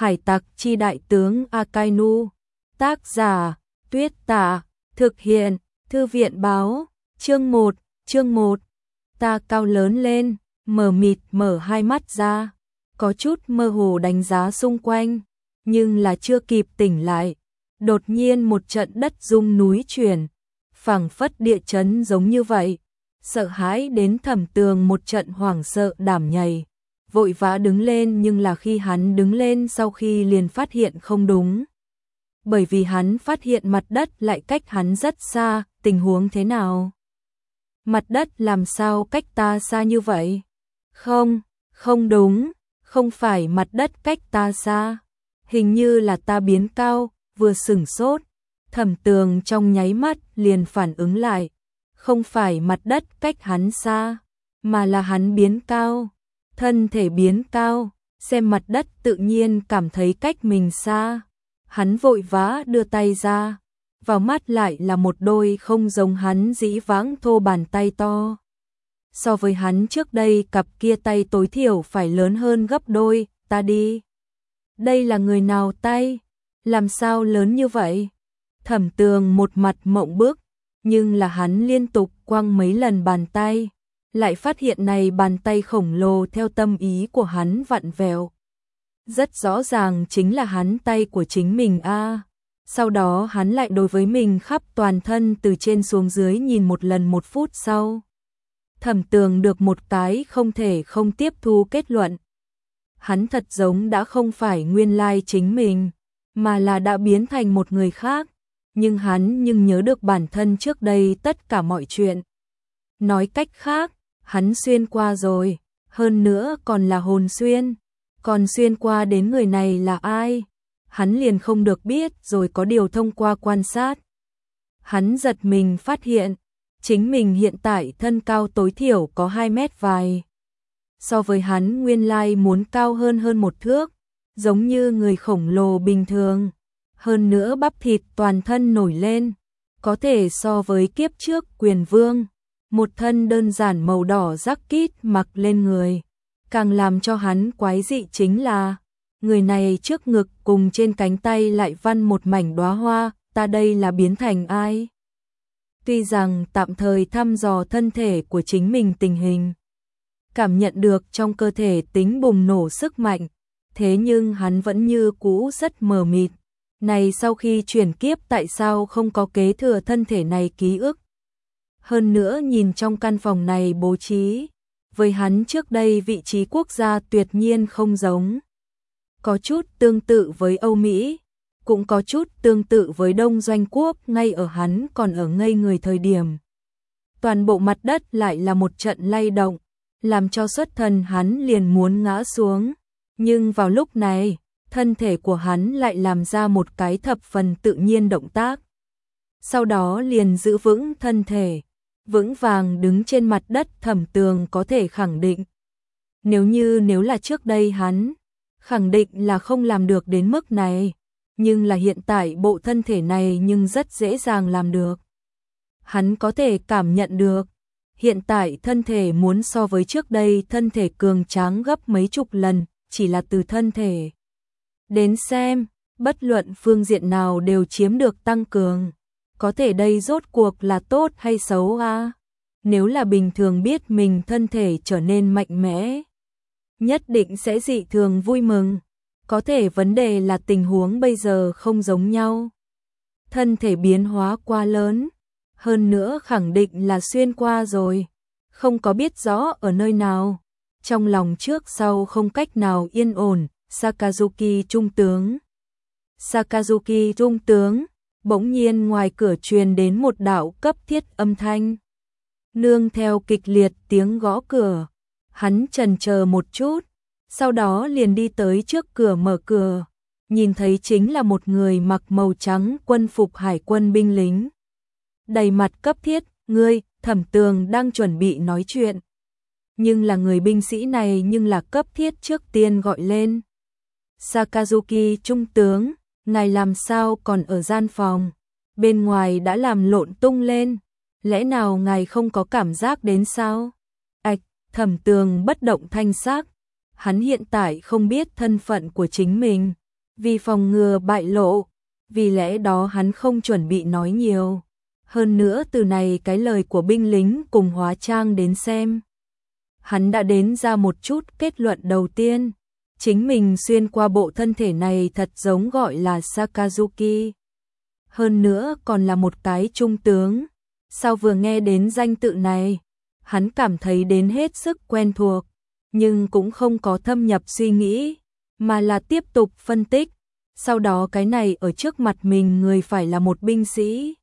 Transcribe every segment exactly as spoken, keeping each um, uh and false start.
Hải tặc chi đại tướng Akainu. Tác giả, Tuyết Tả. Thực hiện, Thư viện báo. Chương một, chương một. Ta cao lớn lên, mờ mịt mở hai mắt ra, có chút mơ hồ đánh giá xung quanh, nhưng là chưa kịp tỉnh lại. Đột nhiên một trận đất rung núi chuyển, phảng phất địa chấn giống như vậy. Sợ hãi đến Thẩm Tường một trận hoảng sợ đảm nhảy, vội vã đứng lên, nhưng là khi hắn đứng lên sau khi liền phát hiện không đúng. Bởi vì hắn phát hiện mặt đất lại cách hắn rất xa, tình huống thế nào? Mặt đất làm sao cách ta xa như vậy? Không, không đúng, không phải mặt đất cách ta xa. Hình như là ta biến cao, vừa sửng sốt. Thẩm Tường trong nháy mắt liền phản ứng lại. Không phải mặt đất cách hắn xa, mà là hắn biến cao. Thân thể biến cao, xem mặt đất tự nhiên cảm thấy cách mình xa. Hắn vội vã đưa tay ra, vào mắt lại là một đôi không giống hắn dĩ vãng thô bàn tay to. So với hắn trước đây cặp kia tay tối thiểu phải lớn hơn gấp đôi. Ta đi, đây là người nào tay? Làm sao lớn như vậy? Thẩm Tường một mặt mộng bức, nhưng là hắn liên tục quăng mấy lần bàn tay, lại phát hiện này bàn tay khổng lồ theo tâm ý của hắn vặn vẹo. Rất rõ ràng chính là hắn tay của chính mình a. À. Sau đó hắn lại đối với mình khắp toàn thân từ trên xuống dưới nhìn một lần. Một phút sau, Thẩm Tường được một cái không thể không tiếp thu kết luận. Hắn thật giống đã không phải nguyên lai chính mình, mà là đã biến thành một người khác. Nhưng hắn nhưng nhớ được bản thân trước đây tất cả mọi chuyện. Nói cách khác, hắn xuyên qua rồi, hơn nữa còn là hồn xuyên. Còn xuyên qua đến người này là ai? Hắn liền không được biết, rồi có điều thông qua quan sát. Hắn giật mình phát hiện, chính mình hiện tại thân cao tối thiểu có hai mét vài. So với hắn nguyên lai muốn cao hơn hơn một thước, giống như người khổng lồ bình thường. Hơn nữa bắp thịt toàn thân nổi lên, có thể so với kiếp trước Quyền Vương. Một thân đơn giản màu đỏ jacket mặc lên người. Càng làm cho hắn quái dị chính là, người này trước ngực cùng trên cánh tay lại văn một mảnh đóa hoa. Ta đây là biến thành ai? Tuy rằng tạm thời thăm dò thân thể của chính mình tình hình, cảm nhận được trong cơ thể tính bùng nổ sức mạnh, thế nhưng hắn vẫn như cũ rất mờ mịt. Này sau khi chuyển kiếp tại sao không có kế thừa thân thể này ký ức? Hơn nữa nhìn trong căn phòng này bố trí, với hắn trước đây vị trí quốc gia tuyệt nhiên không giống. Có chút tương tự với Âu Mỹ, cũng có chút tương tự với Đông Doanh Quốc ngay ở hắn còn ở ngây người thời điểm. Toàn bộ mặt đất lại là một trận lay động, làm cho xuất thần hắn liền muốn ngã xuống. Nhưng vào lúc này, thân thể của hắn lại làm ra một cái thập phần tự nhiên động tác. Sau đó liền giữ vững thân thể, vững vàng đứng trên mặt đất. Thẩm Tường có thể khẳng định, nếu như nếu là trước đây hắn, khẳng định là không làm được đến mức này. Nhưng là hiện tại bộ thân thể này nhưng rất dễ dàng làm được. Hắn có thể cảm nhận được, hiện tại thân thể muốn so với trước đây thân thể cường tráng gấp mấy chục lần, chỉ là từ thân thể đến xem, bất luận phương diện nào đều chiếm được tăng cường. Có thể đây rốt cuộc là tốt hay xấu à? Nếu là bình thường biết mình thân thể trở nên mạnh mẽ, nhất định sẽ dị thường vui mừng. Có thể vấn đề là tình huống bây giờ không giống nhau. Thân thể biến hóa quá lớn, hơn nữa khẳng định là xuyên qua rồi, không có biết rõ ở nơi nào. Trong lòng trước sau không cách nào yên ổn. Sakazuki trung tướng. Sakazuki trung tướng. Bỗng nhiên ngoài cửa truyền đến một đạo cấp thiết âm thanh, nương theo kịch liệt tiếng gõ cửa. Hắn chần chờ một chút, sau đó liền đi tới trước cửa mở cửa, nhìn thấy chính là một người mặc màu trắng quân phục hải quân binh lính. Đầy mặt cấp thiết, ngươi. Thẩm Tường đang chuẩn bị nói chuyện, nhưng là người binh sĩ này nhưng là cấp thiết trước tiên gọi lên. Sakazuki trung tướng, ngài làm sao còn ở gian phòng? Bên ngoài đã làm lộn tung lên, lẽ nào ngài không có cảm giác đến sao? Ạch, Thẩm Tường bất động thanh sắc, hắn hiện tại không biết thân phận của chính mình, Vì phòng ngừa bại lộ, vì lẽ đó hắn không chuẩn bị nói nhiều. Hơn nữa từ này cái lời của binh lính cùng hóa trang đến xem. Hắn đã đến ra một chút kết luận đầu tiên. Chính mình xuyên qua bộ thân thể này thật giống gọi là Sakazuki. Hơn nữa còn là một cái trung tướng. Sau vừa nghe đến danh tự này, hắn cảm thấy đến hết sức quen thuộc, nhưng cũng không có thâm nhập suy nghĩ, mà là tiếp tục phân tích. Sau đó cái này ở trước mặt mình người phải là một binh sĩ.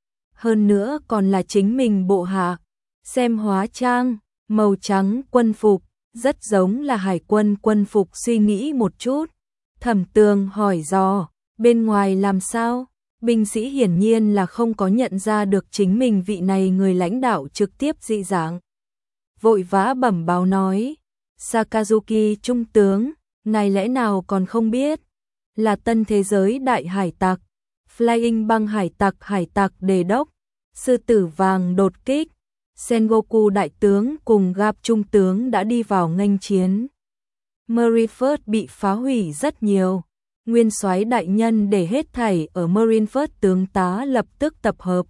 Hơn nữa còn là chính mình bộ hạ. Xem hóa trang, màu trắng quân phục, rất giống là hải quân quân phục. Suy nghĩ một chút, Thẩm Tường hỏi dò, bên ngoài làm sao? Binh sĩ hiển nhiên là không có nhận ra được chính mình vị này người lãnh đạo trực tiếp dị dạng. Vội vã bẩm báo nói, Sakazuki trung tướng, ngài lẽ nào còn không biết? Là tân thế giới đại hải tặc, Flying băng hải tặc hải tặc đề đốc, sư tử vàng đột kích, Sengoku đại tướng cùng Garp trung tướng đã đi vào nghênh chiến. Marineford bị phá hủy rất nhiều. Nguyên soái đại nhân để hết thảy ở Marineford tướng tá lập tức tập hợp.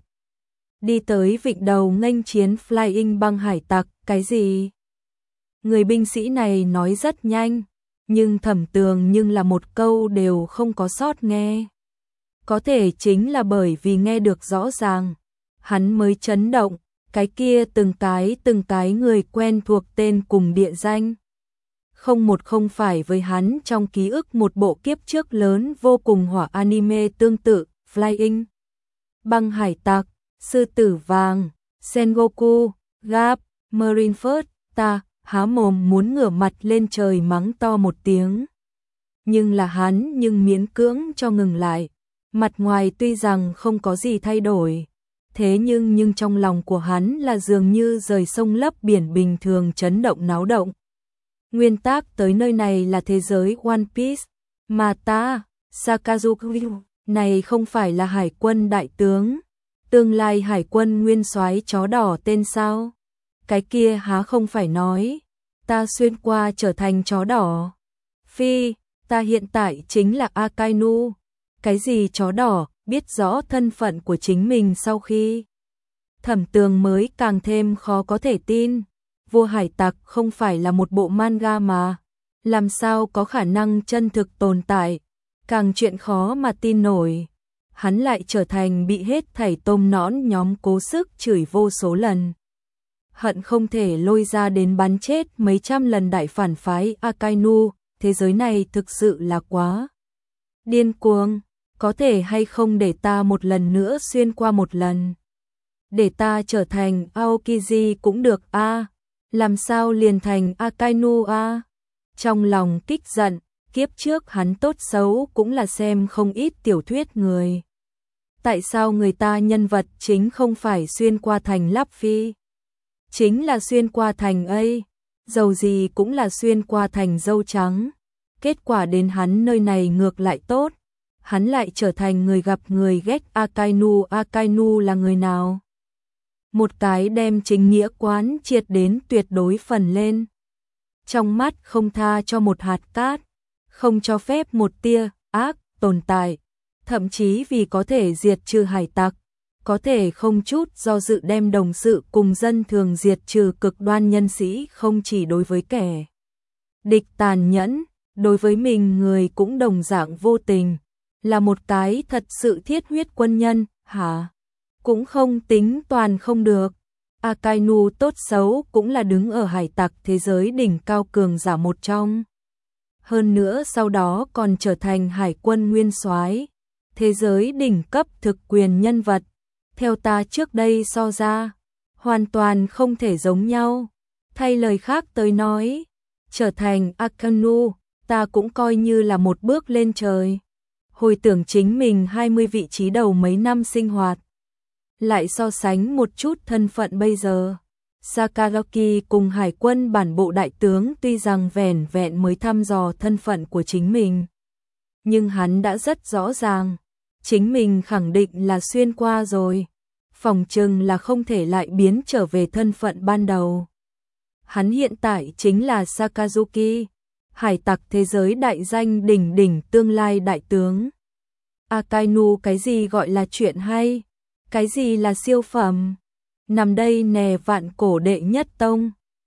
Đi tới vịnh đầu nghênh chiến Flying băng hải tặc, cái gì? Người binh sĩ này nói rất nhanh, nhưng Thẩm Tường nhưng là một câu đều không có sót nghe. Có thể chính là bởi vì nghe được rõ ràng, hắn mới chấn động, cái kia từng cái từng cái người quen thuộc tên cùng địa danh. Không một không phải với hắn trong ký ức một bộ kiếp trước lớn vô cùng hỏa anime tương tự, Flying băng hải tặc, sư tử vàng, Sengoku, Garp, Marineford. Ta há mồm muốn ngửa mặt lên trời mắng to một tiếng. Nhưng là hắn nhưng miễn cưỡng cho ngừng lại. Mặt ngoài tuy rằng không có gì thay đổi, thế nhưng nhưng trong lòng của hắn là dường như rời sông lấp biển bình thường chấn động náo động. Nguyên tác tới nơi này là thế giới One Piece, mà ta, Sakazuki, này không phải là hải quân đại tướng, tương lai hải quân nguyên soái chó đỏ tên sao? Cái kia há không phải nói, ta xuyên qua trở thành chó đỏ. Phi, ta hiện tại chính là Akainu. Cái gì chó đỏ, biết rõ thân phận của chính mình sau khi. Thẩm Tường mới càng thêm khó có thể tin. Vua hải tặc không phải là một bộ manga mà. Làm sao có khả năng chân thực tồn tại. Càng chuyện khó mà tin nổi. Hắn lại trở thành bị hết thảy tôm nõn nhóm cố sức chửi vô số lần. Hận không thể lôi ra đến bắn chết mấy trăm lần đại phản phái Akainu. Thế giới này thực sự là quá điên cuồng. Có thể hay không để ta một lần nữa xuyên qua một lần. Để ta trở thành Aokiji cũng được a à, làm sao liền thành Akainu a à? Trong lòng kích giận, kiếp trước hắn tốt xấu cũng là xem không ít tiểu thuyết người. Tại sao người ta nhân vật chính không phải xuyên qua thành Luffy? Chính là xuyên qua thành A, dầu gì cũng là xuyên qua thành dâu trắng. Kết quả đến hắn nơi này ngược lại tốt. Hắn lại trở thành người gặp người ghét Akainu. Akainu là người nào? Một cái đem chính nghĩa quán triệt đến tuyệt đối phần lên. Trong mắt không tha cho một hạt cát, không cho phép một tia ác tồn tại, thậm chí vì có thể diệt trừ hải tặc, có thể không chút do dự đem đồng sự cùng dân thường diệt trừ cực đoan nhân sĩ, không chỉ đối với kẻ địch tàn nhẫn, đối với mình người cũng đồng dạng vô tình. Là một cái thật sự thiết huyết quân nhân, hả? Cũng không tính toàn không được. Akainu tốt xấu cũng là đứng ở hải tặc thế giới đỉnh cao cường giả một trong. Hơn nữa sau đó còn trở thành hải quân nguyên soái, thế giới đỉnh cấp thực quyền nhân vật. Theo ta trước đây so ra, hoàn toàn không thể giống nhau. Thay lời khác tới nói, trở thành Akainu, ta cũng coi như là một bước lên trời. Hồi tưởng chính mình hai mươi vị trí đầu mấy năm sinh hoạt. Lại so sánh một chút thân phận bây giờ. Sakaraki cùng hải quân bản bộ đại tướng tuy rằng vẻn vẹn mới thăm dò thân phận của chính mình. Nhưng hắn đã rất rõ ràng. Chính mình khẳng định là xuyên qua rồi. Phòng chừng là không thể lại biến trở về thân phận ban đầu. Hắn hiện tại chính là Sakazuki. hải tặc thế giới đại danh đỉnh đỉnh tương lai đại tướng. Akainu, cái gì gọi là chuyện hay? Cái gì là siêu phẩm? Nằm đây nè, vạn cổ đệ nhất tông.